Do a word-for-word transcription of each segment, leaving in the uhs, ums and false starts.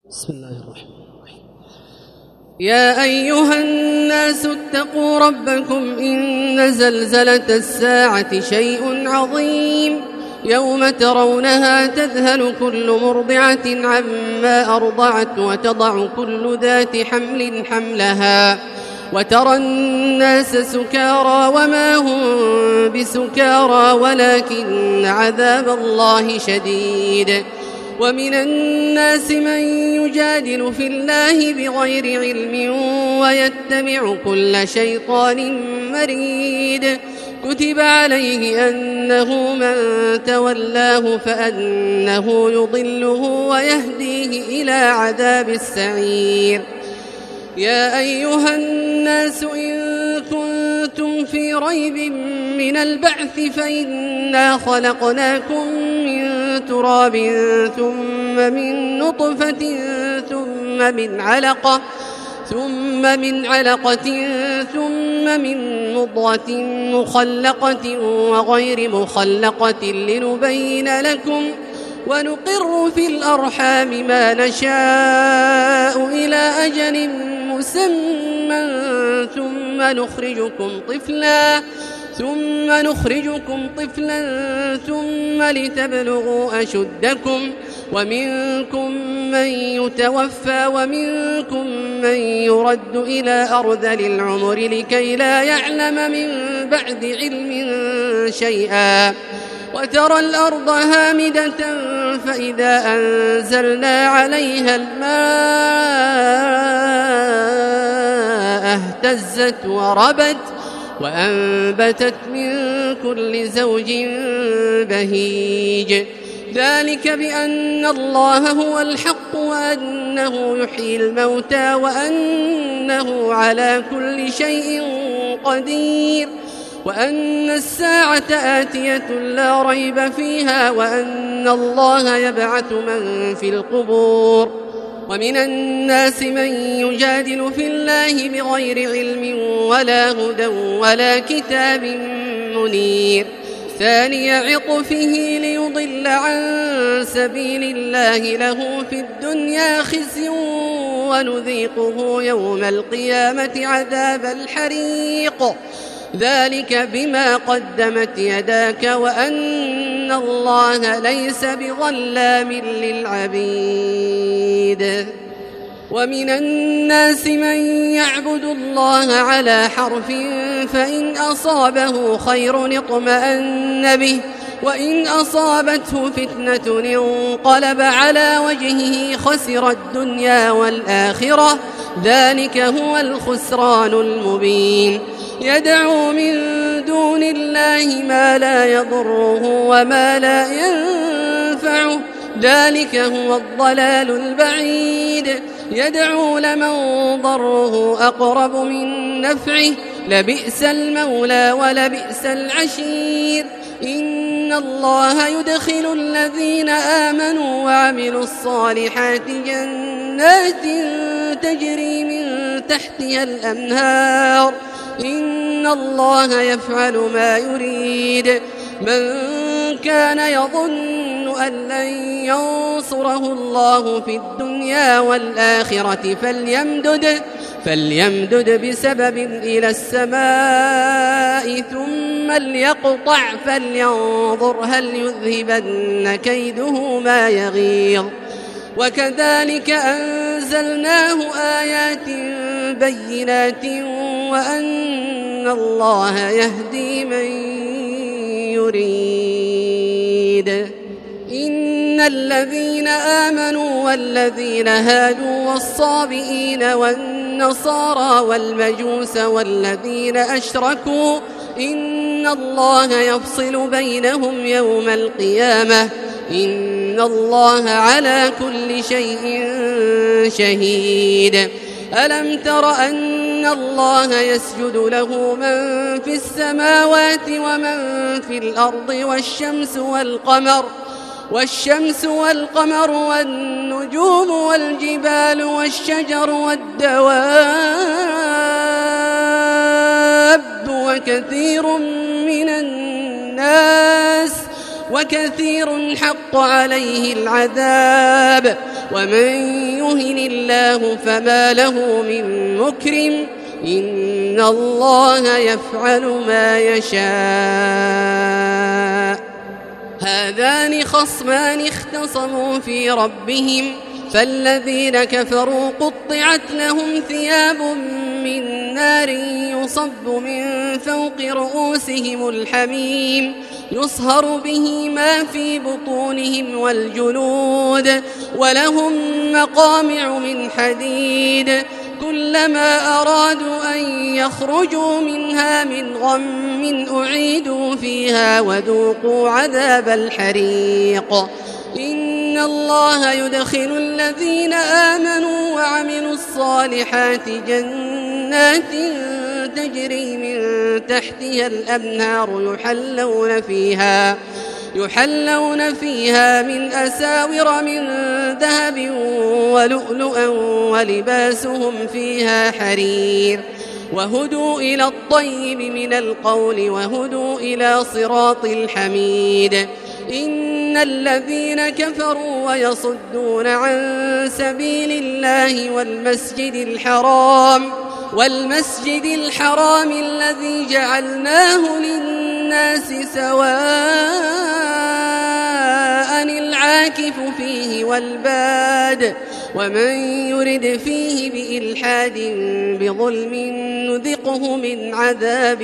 بسم الله الرحمن الرحيم. يا أيها الناس اتقوا ربكم إن زلزلة الساعة شيء عظيم يوم ترونها تذهل كل مرضعة عما أرضعت وتضع كل ذات حمل حملها وترى الناس سكارى وما هم بسكارى ولكن عذاب الله شديد. ومن الناس من يجادل في الله بغير علم ويتبع كل شيطان مريد كتب عليه أنه من تولاه فأنه يضله ويهديه إلى عذاب السعير. يا أيها الناس إن كنتم في ريب من البعث فإنا خلقناكم من تراب ثم من نطفة ثم من علقة ثم من علقة ثم من مضغة مخلقة وغير مخلقة لنبين لكم ونقر في الأرحام ما نشاء إلى أجل مسمى ثم نخرجكم طفلا ثم نخرجكم طفلا ثم لتبلغوا أشدكم ومنكم من يتوفى ومنكم من يرد إلى أرذل العمر لكي لا يعلم من بعد علم شيئا. وترى الأرض هامدة فإذا أنزلنا عليها الماء اهتزت وربت وأنبتت من كل زوج بهيج. ذلك بأن الله هو الحق وأنه يحيي الموتى وأنه على كل شيء قدير وأن الساعة آتية لا ريب فيها وأن الله يبعث من في القبور. ومن الناس من يجادل في الله بغير علم ولا هدى ولا كتاب منير ثاني عطفه ليضل عن سبيل الله له في الدنيا خزي ونذيقه يوم القيامة عذاب الحريق. ذلك بما قدمت يداك وأن الله ليس بظلام للعبيد. ومن الناس من يعبد الله على حرف فإن أصابه خير اطمأن به وإن أصابته فتنة انقلب على وجهه خسر الدنيا والآخرة ذلك هو الخسران المبين. يدعو من دون الله ما لا يضره وما لا ينفعه ذلك هو الضلال البعيد. يدعو لمن ضره أقرب من نفعه لبئس المولى ولبئس العشير. إن الله يدخل الذين آمنوا وعملوا الصالحات جنات تجري من تحتها الأنهار إن الله يفعل ما يريد. من كان يظن أن لن ينصره الله في الدنيا والآخرة فليمدد, فليمدد بسبب إلى السماء ثم ليقطع فلينظر هل يذهبن كيده ما يغيظ. وكذلك أنزلناه آيات بينات وأن الله يهدي من يريد. إن الذين آمنوا والذين هادوا والصابئين والنصارى والمجوس والذين أشركوا إن الله يفصل بينهم يوم القيامة إن الله على كل شيء شهيد. ألم تر أن الله يسجد له من في السماوات ومن في الأرض والشمس والقمر والشمس والقمر والنجوم والجبال والشجر والدواب وكثير من الناس وكثير حق عليه العذاب ومن يهن الله فما له من مكرم إن الله يفعل ما يشاء. هذان خصمان اختصموا في ربهم فالذين كفروا قطعت لهم ثياب من نار يصب من فوق رؤوسهم الحميم يصهر به ما في بطونهم والجلود ولهم مقامع من حديد كلما أرادوا أن يخرجوا منها من غم أعيدوا فيها وذوقوا عذاب الحريق. إن الله يدخل الذين آمنوا وعملوا الصالحات جنات تجري من تحتها الأنهار يحلون فيها يحلون فيها من أساور من ذهب ولؤلؤا ولباسهم فيها حرير وهدوا إلى الطيب من القول وهدوا إلى صراط الحميد. إن الذين كفروا ويصدون عن سبيل الله والمسجد الحرام والمسجد الحرام الذي جعلناه للناس سواء العاكف فيه والباد ومن يرد فيه بإلحاد بظلم نذقه من عذاب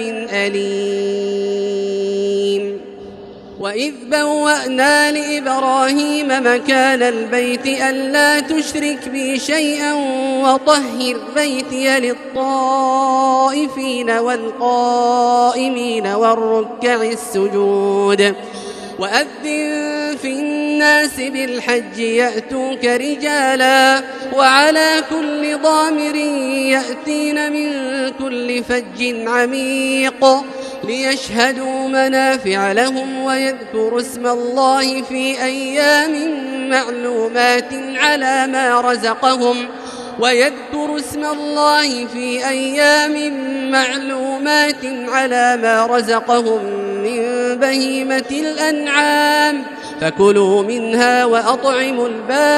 أليم. وإذ بوأنا لإبراهيم مكان البيت ألا تشرك بي شيئا وطهر بيتي للطائفين والقائمين والركع السجود وأذن في الناس بالحج يأتوك رجالا وعلى كل ضامر يأتين من كل فج عميق ليشهدوا منافع لهم ويذكروا اسم الله في أيام معلومات على ما رزقهم ويذكروا اسم الله في أيام معلومات على ما رزقهم من بهيمة الأنعام فكلوا منها وأطعموا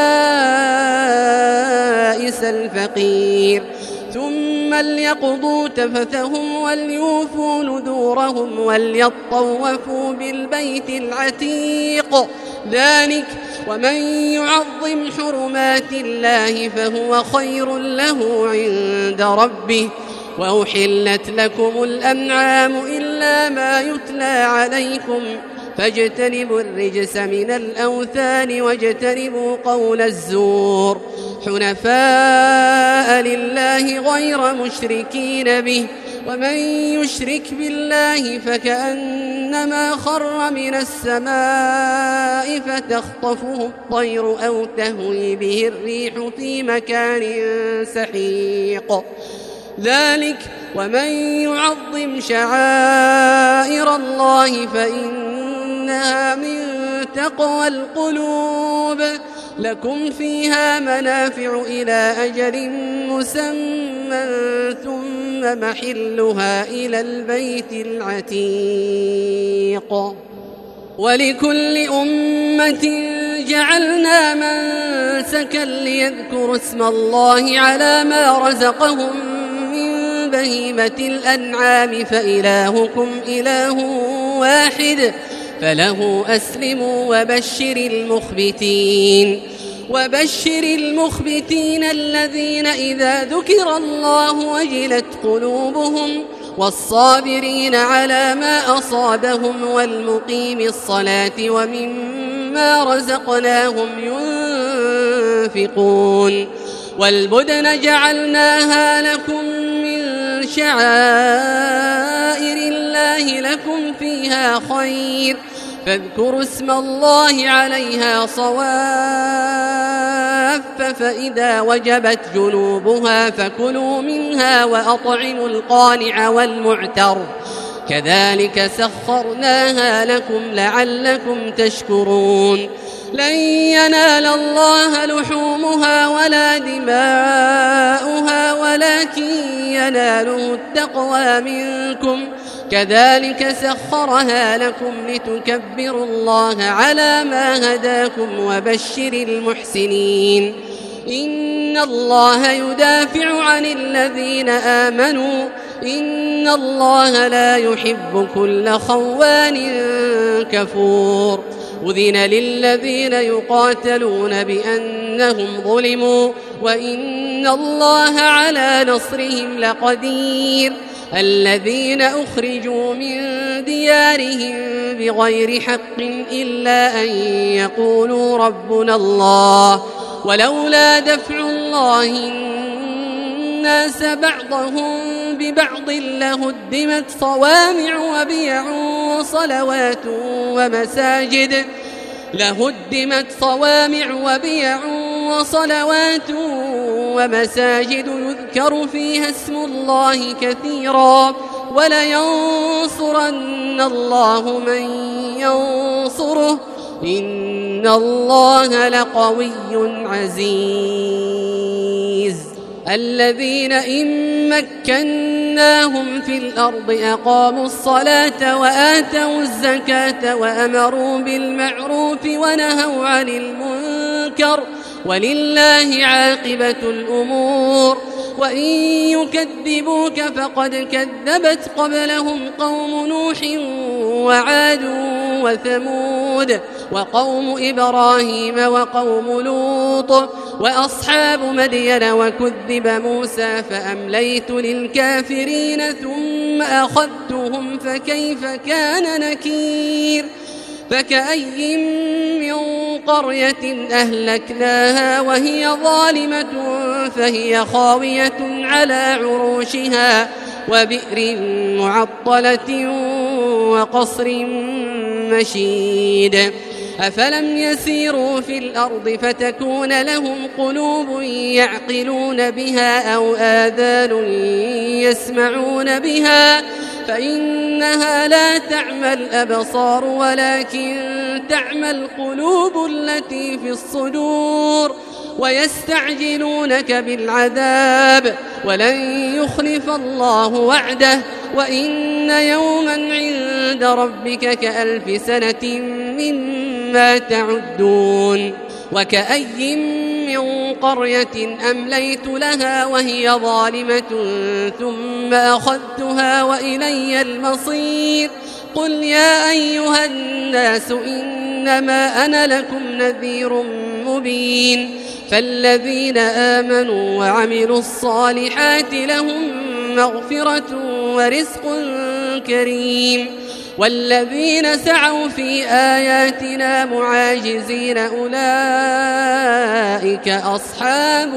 البائس الفقير ثم ليقضوا تفثهم وليوفوا نذورهم وليطوفوا بالبيت العتيق ذلك ومن يعظم حرمات الله فهو خير له عند ربه. وأحلت لكم الأنعام إلا ما يتلى عليكم فاجتنبوا الرجس من الأوثان واجتنبوا قول الزور حنفاء لله غير مشركين به ومن يشرك بالله فكأنما خر من السماء فتخطفه الطير أو تهوي به الريح في مكان سحيق ذلك ومن يعظم شعائر الله فإنها من تقوى القلوب. لكم فيها منافع إلى أجل مسمى ثم محلها إلى البيت العتيق. ولكل أمة جعلنا منسكا ليذكروا اسم الله على ما رزقهم من بهيمة الأنعام فإلهكم إله واحد فله أسلموا وبشر المخبتين وبشر المخبتين الذين إذا ذكر الله وجلت قلوبهم والصابرين على ما أصابهم والمقيم الصلاة ومما رزقناهم ينفقون. والبدن جعلناها لكم من شعائر الله لكم فيها خير فاذكروا اسم الله عليها صواف فإذا وجبت جنوبها فكلوا منها وأطعموا القانع والمعتر كذلك سخرناها لكم لعلكم تشكرون. لن ينال الله لحومها ولا دماؤها ولكن يناله التقوى منكم كذلك سخرها لكم لتكبروا الله على ما هداكم وبشر المحسنين إن الله يدافع عن الذين آمنوا إن الله لا يحب كل خوان كفور أذن للذين يقاتلون بأنهم ظلموا وإن الله على نصرهم لقدير الذين أخرجوا من ديارهم بغير حق إلا أن يقولوا ربنا الله ولولا دفع الله الناس بعضهم ببعض لهدمت صوامع وبيع وصلوات ومساجد لهدمت صوامع وبيع وصلوات ومساجد يذكر فيها اسم الله كثيرا ولينصرن الله من ينصره إن الله لقوي عزيز الذين إن مكناهم في الأرض أقاموا الصلاة وآتوا الزكاة وأمروا بالمعروف ونهوا عن المنكر ولله عاقبة الأمور وإن يكذبوك فقد كذبت قبلهم قوم نوح وعاد وثمود وقوم إبراهيم وقوم لوط وأصحاب مدين وكذب موسى فأمليت للكافرين ثم أخذتهم فكيف كان نكير فكأي من قرية أهلكناها وهي ظالمة فهي خاوية على عروشها وبئر معطلة وقصر مشيد أفلم يسيروا في الأرض فتكون لهم قلوب يعقلون بها أو آذان يسمعون بها فإنها لا تعمى الأبصار ولكن تعمى القلوب التي في الصدور ويستعجلونك بالعذاب ولن يخلف الله وعده وإن يوما عند ربك كألف سنة مما تعدون وكأي من قرية أمليت لها وهي ظالمة ثم أخذتها وإلي المصير قل يا أيها الناس إنما أنا لكم نذير مبين فالذين آمنوا وعملوا الصالحات لهم مغفرة ورزق كريم والذين سعوا في آياتنا معاجزين أولئك أصحاب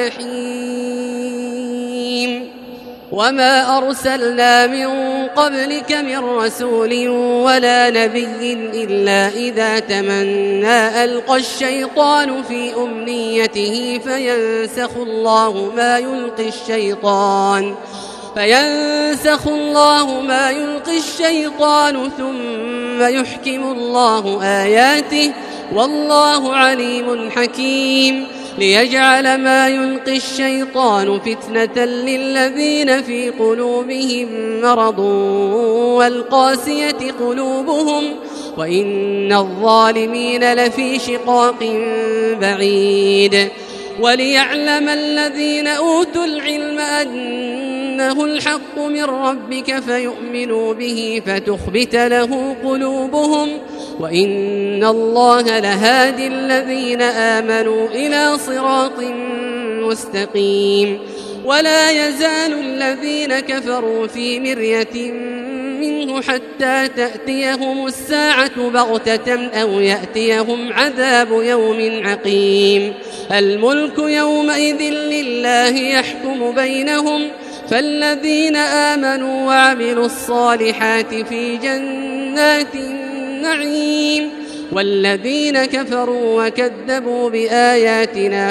الجحيم وما أرسلنا من قبلك من رسول ولا نبي إلا إذا تمنى ألقى الشيطان في أمنيته فينسخ الله ما يلقي الشيطان فينسخ الله ما يلقي الشيطان ثم يحكم الله آياته والله عليم حكيم ليجعل ما يلقي الشيطان فتنة للذين في قلوبهم مرض والقاسية قلوبهم وإن الظالمين لفي شقاق بعيد وليعلم الذين أوتوا العلم أنه الحق من ربك فيؤمنوا به فتخبت له قلوبهم وإن الله لهادي الذين آمنوا إلى صراط مستقيم ولا يزال الذين كفروا في مرية منه حتى تأتيهم الساعة بغتة أو يأتيهم عذاب يوم عقيم الملك يومئذ لله يحكم بينهم فالذين آمنوا وعملوا الصالحات في جنات النعيم والذين كفروا وكذبوا بآياتنا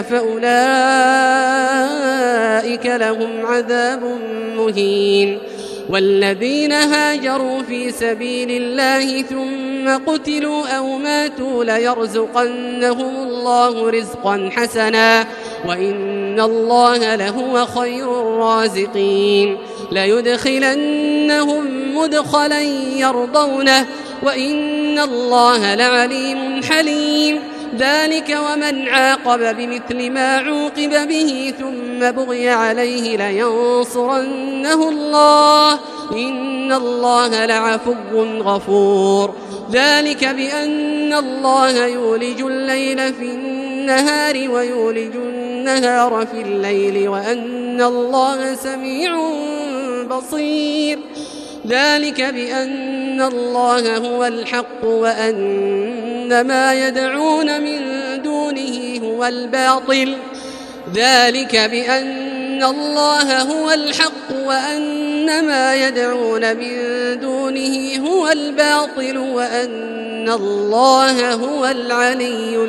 فأولئك لهم عذاب مهين والذين هاجروا في سبيل الله ثم ثم قتلوا أو ماتوا ليرزقنهم الله رزقا حسنا وإن الله لهو خير الرازقين ليدخلنهم مدخلا يرضونه وإن الله لعليم حليم ذلك ومن عاقب بمثل ما عوقب به ثم بغي عليه لينصرنه الله إن الله لعفو غفور ذلك بأن الله يولج الليل في النهار ويولج النهار في الليل وأن الله سميع بصير ذلك بأن الله هو الحق وأن ما يدعون من دونه هو الباطل ذلك بأن الله هو الحق وأن ما يدعون من دونه هو الباطل وأن الله هو العلي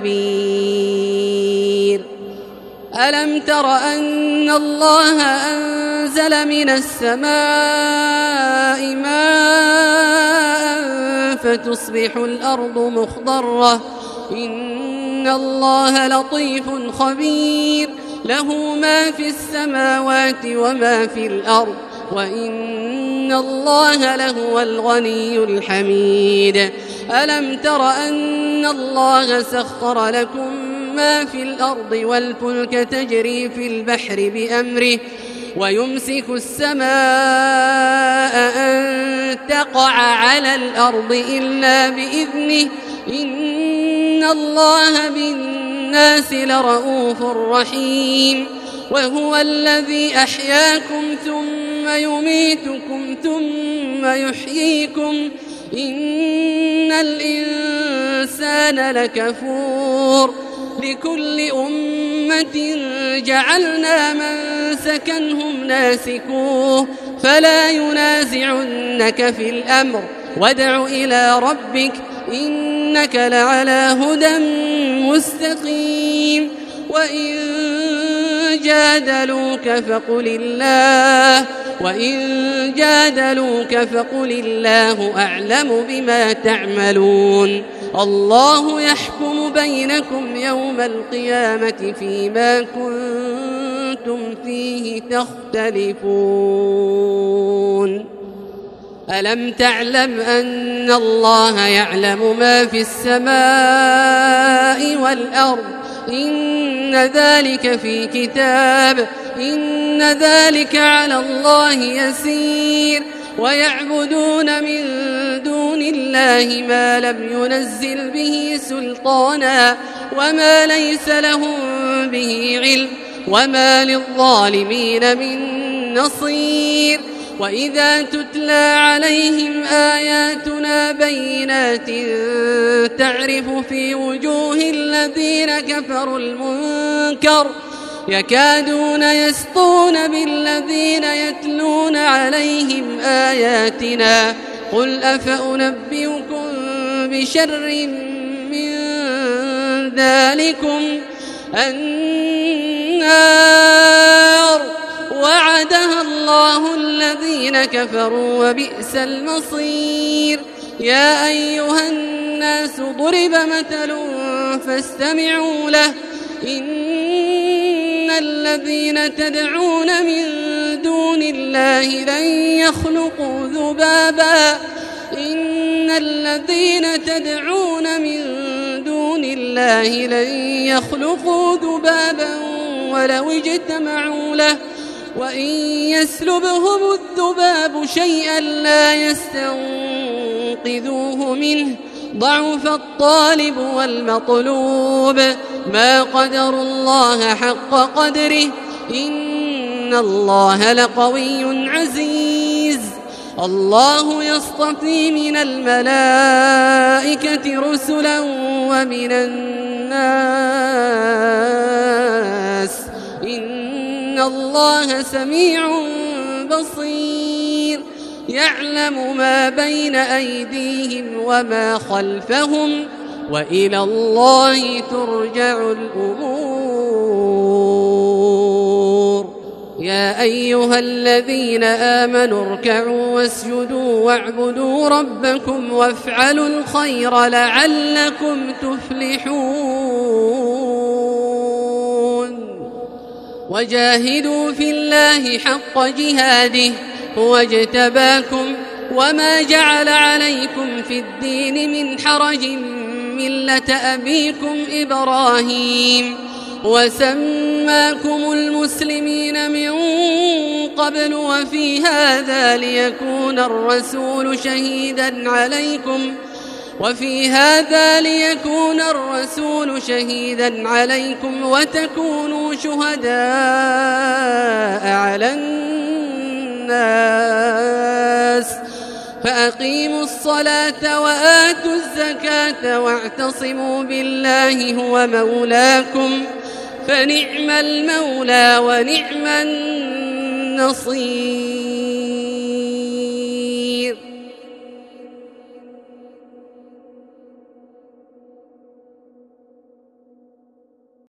الكبير ألم تر أن الله أنزل من السماء ماء فتصبح الأرض مخضرة إن الله لطيف خبير له ما في السماوات وما في الأرض وإن الله لهو الغني الحميد ألم تر أن الله سخر لكم ما في الأرض والفلك تجري في البحر بأمره ويمسك السماء أن تقع على الأرض إلا بإذنه إن الله بالناس لرؤوف رحيم وهو الذي أحياكم ثم يميتكم ثم يحييكم إن الإنسان لكفور لكل أمة جعلنا من سكنهم ناسكوه فلا ينازعنك في الأمر وادع إلى ربك إنك لعلى هدى مستقيم وإن جادلوك فقل الله وإن جادلوك فقل الله أعلم بما تعملون الله يحكم بينكم يوم القيامة فيما كنتم فيه تختلفون ألم تعلم أن الله يعلم ما في السماء والأرض إن ذلك في كتاب إن ذلك على الله يسير ويعبدون من دون الله ما لم ينزل به سلطانا وما ليس لهم به علم وما للظالمين من نصير وإذا تتلى عليهم آياتنا بينات تعرف في وجوه الذين كفروا المنكر يكادون يسطون بالذين يتلون عليهم آياتنا قل أفأنبئكم بشر من ذلكم النار وعدها الله الذين كفروا وبئس المصير يا أيها الناس ضرب مثل فاستمعوا له إن الذين تدعون من دون الله لن يخلقوا ذبابا إن الذين تدعون من دون الله لن يخلقوا ذبابا ولو اجتمعوا له وإن يسلبهم الذباب شيئا لا يستنقذوه منه ضعف الطالب والمطلوب ما قدروا الله حق قدره إن الله لقوي عزيز الله يصطفي من الملائكة رسلا ومن الناس إن الله سميع بصير يعلم ما بين أيديهم وما خلفهم وإلى الله ترجع الأمور يا أيها الذين آمنوا اركعوا واسجدوا واعبدوا ربكم وافعلوا الخير لعلكم تفلحون وجاهدوا في الله حق جهاده هو اجتباكم وما جعل عليكم في الدين من حرج ملة أبيكم إبراهيم وسماكم المسلمين من قبل وفي هذا ليكون الرسول شهيدا عليكم وفي هذا ليكون الرسول شهيدا عليكم وتكونوا شهداء على الناس فأقيموا الصلاة وآتوا الزكاة واعتصموا بالله هو مولاكم فنعم المولى ونعم النصير.